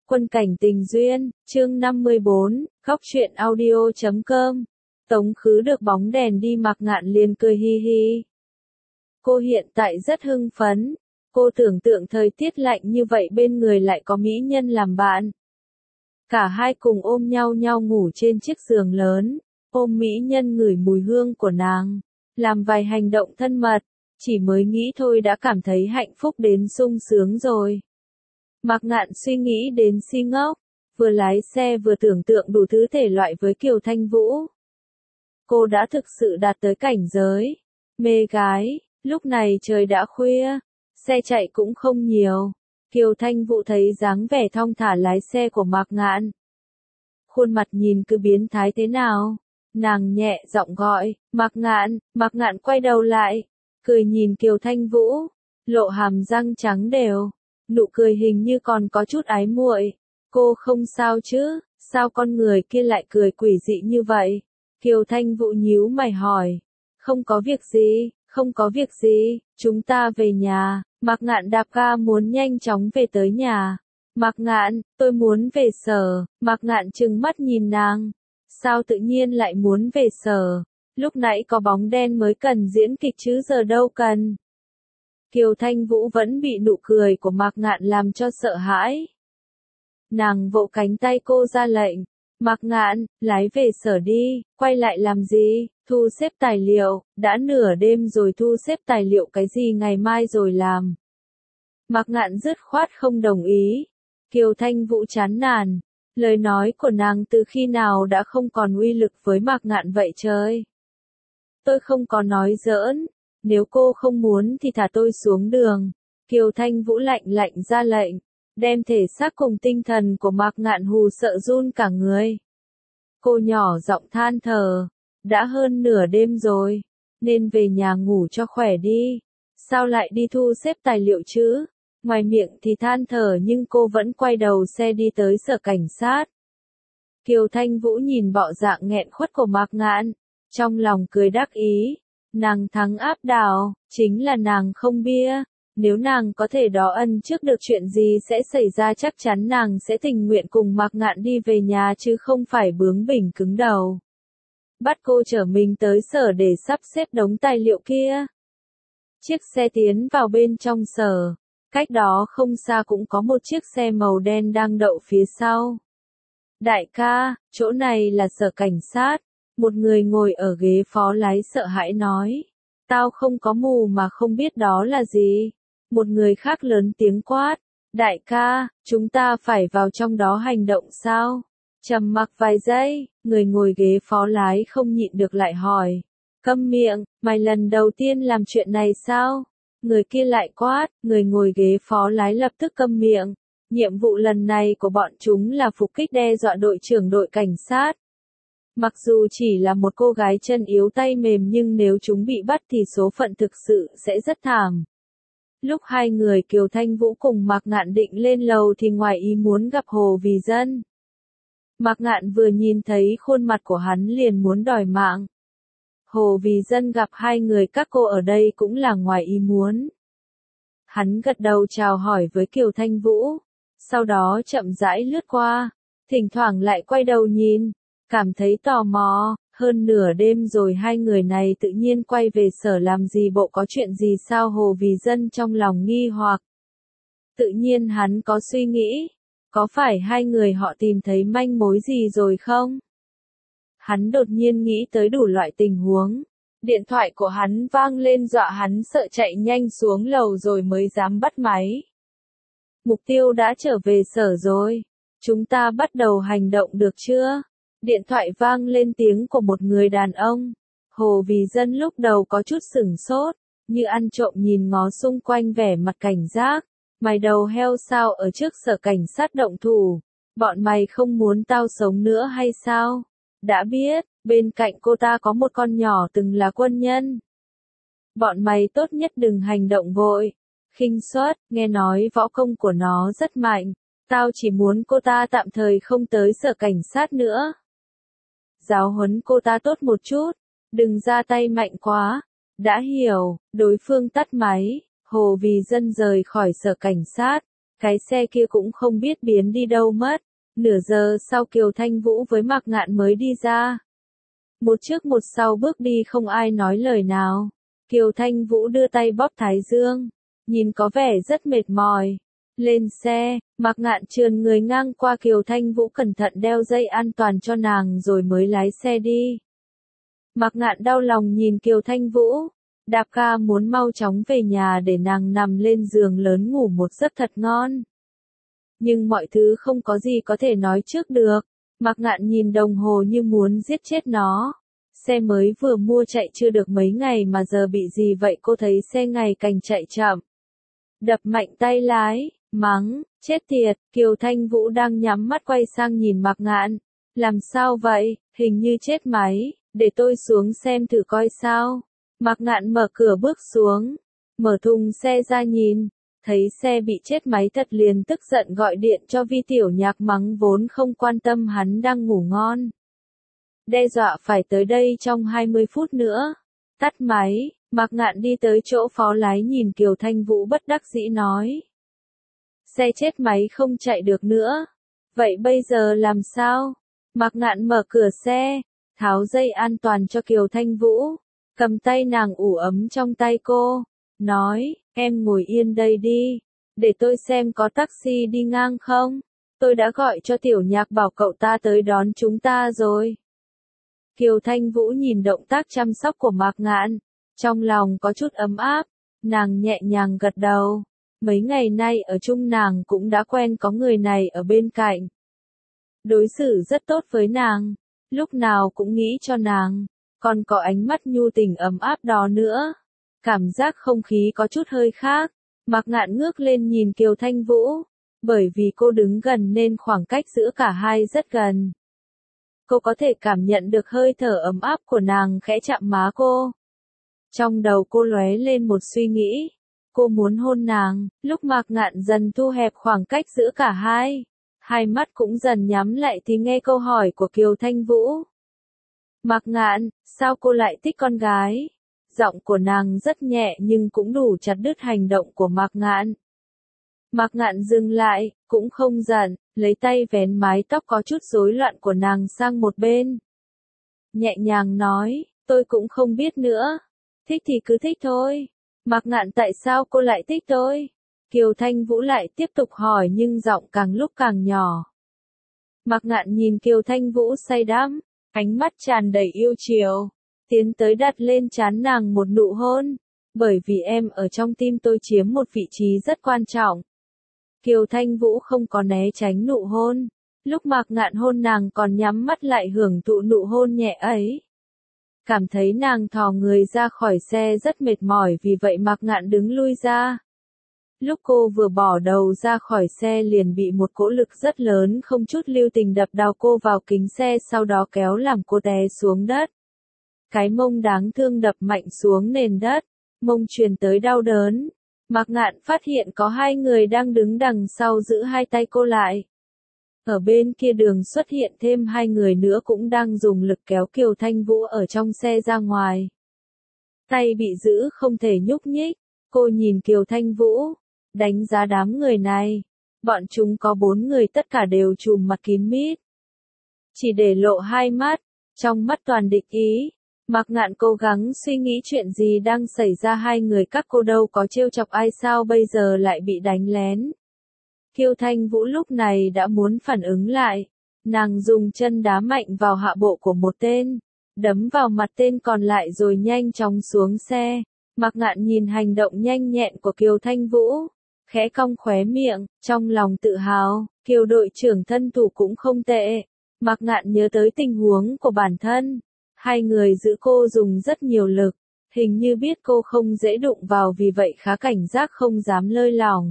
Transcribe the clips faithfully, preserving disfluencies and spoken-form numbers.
Quân cảnh tình duyên, chương năm mươi bốn, góc truyện audio chấm com. Tống Khứ được bóng đèn đi, Mạc Ngạn liền cười hi hi. Cô hiện tại rất hưng phấn. Cô tưởng tượng thời tiết lạnh như vậy bên người lại có mỹ nhân làm bạn. Cả hai cùng ôm nhau nhau ngủ trên chiếc giường lớn, ôm mỹ nhân ngửi mùi hương của nàng, làm vài hành động thân mật, chỉ mới nghĩ thôi đã cảm thấy hạnh phúc đến sung sướng rồi. Mạc Ngạn suy nghĩ đến si ngốc, vừa lái xe vừa tưởng tượng đủ thứ thể loại với Kiều Thanh Vũ. Cô đã thực sự đạt tới cảnh giới mê gái. Lúc này trời đã khuya, xe chạy cũng không nhiều. Kiều Thanh Vũ thấy dáng vẻ thong thả lái xe của Mạc Ngạn, khuôn mặt nhìn cứ biến thái thế nào. Nàng nhẹ giọng gọi, Mạc Ngạn. Mạc Ngạn quay đầu lại, cười nhìn Kiều Thanh Vũ, lộ hàm răng trắng đều, nụ cười hình như còn có chút ái muội. Cô không sao chứ? Sao con người kia lại cười quỷ dị như vậy? Kiều Thanh Vũ nhíu mày hỏi. Không có việc gì, không có việc gì, chúng ta về nhà. Mạc Ngạn đạp ga muốn nhanh chóng về tới nhà. Mạc Ngạn, tôi muốn về sở. Mạc Ngạn trừng mắt nhìn nàng. Sao tự nhiên lại muốn về sở? Lúc nãy có bóng đen mới cần diễn kịch chứ giờ đâu cần. Kiều Thanh Vũ vẫn bị nụ cười của Mạc Ngạn làm cho sợ hãi. Nàng vỗ cánh tay cô ra lệnh. Mạc Ngạn, lái về sở đi, quay lại làm gì? Thu xếp tài liệu, đã nửa đêm rồi, thu xếp tài liệu cái gì, ngày mai rồi làm. Mạc Ngạn dứt khoát không đồng ý. Kiều Thanh Vũ chán nản. Lời nói của nàng từ khi nào đã không còn uy lực với Mạc Ngạn vậy trời? Tôi không có nói giỡn. Nếu cô không muốn thì thả tôi xuống đường. Kiều Thanh Vũ lạnh lạnh ra lệnh, đem thể xác cùng tinh thần của Mạc Ngạn hù sợ run cả người. Cô nhỏ giọng than thở, đã hơn nửa đêm rồi, nên về nhà ngủ cho khỏe đi. Sao lại đi thu xếp tài liệu chứ? Ngoài miệng thì than thở nhưng cô vẫn quay đầu xe đi tới sở cảnh sát. Kiều Thanh Vũ nhìn bộ dạng nghẹn khuất của Mạc Ngạn, trong lòng cười đắc ý. Nàng thắng áp đảo, chính là nàng không bia. Nếu nàng có thể đó ân trước được chuyện gì sẽ xảy ra, chắc chắn nàng sẽ tình nguyện cùng Mạc Ngạn đi về nhà chứ không phải bướng bỉnh cứng đầu. Bắt cô chở mình tới sở để sắp xếp đống tài liệu kia. Chiếc xe tiến vào bên trong sở. Cách đó không xa cũng có một chiếc xe màu đen đang đậu phía sau. Đại ca, chỗ này là sở cảnh sát. Một người ngồi ở ghế phó lái sợ hãi nói. Tao không có mù mà không biết đó là gì. Một người khác lớn tiếng quát. Đại ca, chúng ta phải vào trong đó hành động sao? Trầm mặc vài giây, người ngồi ghế phó lái không nhịn được lại hỏi. Câm miệng, mày lần đầu tiên làm chuyện này sao? Người kia lại quát, người ngồi ghế phó lái lập tức câm miệng. Nhiệm vụ lần này của bọn chúng là phục kích đe dọa đội trưởng đội cảnh sát. Mặc dù chỉ là một cô gái chân yếu tay mềm nhưng nếu chúng bị bắt thì số phận thực sự sẽ rất thảm. Lúc hai người Kiều Thanh Vũ cùng Mạc Ngạn định lên lầu thì ngoài ý muốn gặp Hồ Vì Dân. Mạc Ngạn vừa nhìn thấy khuôn mặt của hắn liền muốn đòi mạng. Hồ Vì Dân gặp hai người các cô ở đây cũng là ngoài ý muốn. Hắn gật đầu chào hỏi với Kiều Thanh Vũ, sau đó chậm rãi lướt qua, thỉnh thoảng lại quay đầu nhìn, cảm thấy tò mò. Hơn nửa đêm rồi hai người này tự nhiên quay về sở làm gì, bộ có chuyện gì sao? Hồ Vì Dân trong lòng nghi hoặc. Tự nhiên hắn có suy nghĩ, có phải hai người họ tìm thấy manh mối gì rồi không? Hắn đột nhiên nghĩ tới đủ loại tình huống. Điện thoại của hắn vang lên dọa hắn sợ chạy nhanh xuống lầu rồi mới dám bắt máy. Mục tiêu đã trở về sở rồi. Chúng ta bắt đầu hành động được chưa? Điện thoại vang lên tiếng của một người đàn ông. Hồ Vì Dân lúc đầu có chút sửng sốt, như ăn trộm nhìn ngó xung quanh vẻ mặt cảnh giác. Mày đầu heo sao ở trước sở cảnh sát động thủ? Bọn mày không muốn tao sống nữa hay sao? Đã biết, bên cạnh cô ta có một con nhỏ từng là quân nhân. Bọn mày tốt nhất đừng hành động vội. Khinh suất, nghe nói võ công của nó rất mạnh. Tao chỉ muốn cô ta tạm thời không tới sở cảnh sát nữa. Giáo huấn cô ta tốt một chút, đừng ra tay mạnh quá. Đã hiểu. Đối phương tắt máy, Hồ Vì Dân rời khỏi sở cảnh sát, Cái xe kia cũng không biết biến đi đâu mất. Nửa giờ sau Kiều Thanh Vũ với Mạc Ngạn mới đi ra. Một trước một sau bước đi không ai nói lời nào. Kiều Thanh Vũ đưa tay bóp thái dương, nhìn có vẻ rất mệt mỏi. Lên xe, Mạc Ngạn trườn người ngang qua Kiều Thanh Vũ cẩn thận đeo dây an toàn cho nàng rồi mới lái xe đi. Mạc Ngạn đau lòng nhìn Kiều Thanh Vũ, đạp ca muốn mau chóng về nhà để nàng nằm lên giường lớn ngủ một giấc thật ngon. Nhưng mọi thứ không có gì có thể nói trước được. Mạc Ngạn nhìn đồng hồ như muốn giết chết nó. Xe mới vừa mua chạy chưa được mấy ngày mà giờ bị gì vậy, cô thấy xe ngày càng chạy chậm. Đập mạnh tay lái, mắng, chết tiệt. Kiều Thanh Vũ đang nhắm mắt quay sang nhìn Mạc Ngạn. Làm sao vậy, hình như chết máy, để tôi xuống xem thử coi sao. Mạc Ngạn mở cửa bước xuống, mở thùng xe ra nhìn, thấy xe bị chết máy thật liền tức giận gọi điện cho Vi Tiểu Nhạc mắng vốn không quan tâm hắn đang ngủ ngon. Đe dọa phải tới đây trong hai mươi phút nữa. Tắt máy, Mạc Ngạn đi tới chỗ phó lái nhìn Kiều Thanh Vũ bất đắc dĩ nói. Xe chết máy không chạy được nữa. Vậy bây giờ làm sao? Mạc Ngạn mở cửa xe, tháo dây an toàn cho Kiều Thanh Vũ, cầm tay nàng ủ ấm trong tay cô, nói, em ngồi yên đây đi, để tôi xem có taxi đi ngang không, tôi đã gọi cho Tiểu Nhạc bảo cậu ta tới đón chúng ta rồi. Kiều Thanh Vũ nhìn động tác chăm sóc của Mạc Ngạn, trong lòng có chút ấm áp, nàng nhẹ nhàng gật đầu, mấy ngày nay ở chung nàng cũng đã quen có người này ở bên cạnh. Đối xử rất tốt với nàng, lúc nào cũng nghĩ cho nàng, còn có ánh mắt nhu tình ấm áp đó nữa. Cảm giác không khí có chút hơi khác, Mạc Ngạn ngước lên nhìn Kiều Thanh Vũ, bởi vì cô đứng gần nên khoảng cách giữa cả hai rất gần. Cô có thể cảm nhận được hơi thở ấm áp của nàng khẽ chạm má cô. Trong đầu cô lóe lên một suy nghĩ, cô muốn hôn nàng, lúc Mạc Ngạn dần thu hẹp khoảng cách giữa cả hai. Hai mắt cũng dần nhắm lại thì nghe câu hỏi của Kiều Thanh Vũ. Mạc Ngạn, sao cô lại thích con gái? Giọng của nàng rất nhẹ nhưng cũng đủ chặt đứt hành động của Mạc Ngạn. Mạc Ngạn dừng lại, cũng không giận, lấy tay vén mái tóc có chút rối loạn của nàng sang một bên. Nhẹ nhàng nói, tôi cũng không biết nữa. Thích thì cứ thích thôi. Mạc Ngạn, tại sao cô lại thích tôi? Kiều Thanh Vũ lại tiếp tục hỏi nhưng giọng càng lúc càng nhỏ. Mạc Ngạn nhìn Kiều Thanh Vũ say đắm, ánh mắt tràn đầy yêu chiều, tiến tới đặt lên trán nàng một nụ hôn, bởi vì em ở trong tim tôi chiếm một vị trí rất quan trọng. Kiều Thanh Vũ không có né tránh nụ hôn, lúc Mạc Ngạn hôn nàng còn nhắm mắt lại hưởng thụ nụ hôn nhẹ ấy. Cảm thấy nàng thò người ra khỏi xe rất mệt mỏi vì vậy Mạc Ngạn đứng lui ra. Lúc cô vừa bỏ đầu ra khỏi xe liền bị một cỗ lực rất lớn không chút lưu tình đập đào cô vào kính xe sau đó kéo làm cô té xuống đất. Cái mông đáng thương đập mạnh xuống nền đất, mông truyền tới đau đớn. Mạc Ngạn phát hiện có hai người đang đứng đằng sau giữ hai tay cô lại. Ở bên kia đường xuất hiện thêm hai người nữa cũng đang dùng lực kéo Kiều Thanh Vũ ở trong xe ra ngoài. Tay bị giữ không thể nhúc nhích, cô nhìn Kiều Thanh Vũ, đánh giá đám người này. Bọn chúng có bốn người tất cả đều trùm mặt kín mít. Chỉ để lộ hai mắt, trong mắt toàn địch ý. Mạc Ngạn cố gắng suy nghĩ chuyện gì đang xảy ra, hai người các cô đâu có trêu chọc ai sao bây giờ lại bị đánh lén. Kiều Thanh Vũ lúc này đã muốn phản ứng lại, nàng dùng chân đá mạnh vào hạ bộ của một tên, đấm vào mặt tên còn lại rồi nhanh chóng xuống xe. Mạc Ngạn nhìn hành động nhanh nhẹn của Kiều Thanh Vũ, khẽ cong khóe miệng, trong lòng tự hào, Kiều đội trưởng thân thủ cũng không tệ. Mạc Ngạn nhớ tới tình huống của bản thân. Hai người giữ cô dùng rất nhiều lực, hình như biết cô không dễ đụng vào vì vậy khá cảnh giác không dám lơi lỏng.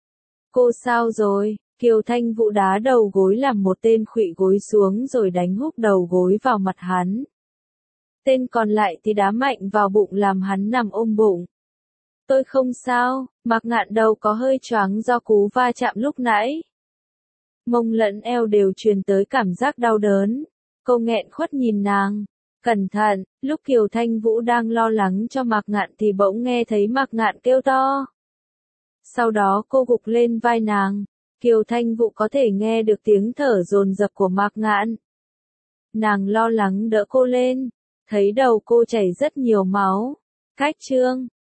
Cô sao rồi? Kiều Thanh Vũ đá đầu gối làm một tên khuỵu gối xuống rồi đánh húc đầu gối vào mặt hắn. Tên còn lại thì đá mạnh vào bụng làm hắn nằm ôm bụng. Tôi không sao, Mạc Ngạn đầu có hơi choáng do cú va chạm lúc nãy. Mông lẫn eo đều truyền tới cảm giác đau đớn. Cô nghẹn khuất nhìn nàng. Cẩn thận, lúc Kiều Thanh Vũ đang lo lắng cho Mạc Ngạn thì bỗng nghe thấy Mạc Ngạn kêu to. Sau đó cô gục lên vai nàng. Kiều Thanh Vũ có thể nghe được tiếng thở dồn dập của Mạc Ngạn. Nàng lo lắng đỡ cô lên, thấy đầu cô chảy rất nhiều máu. Cách chương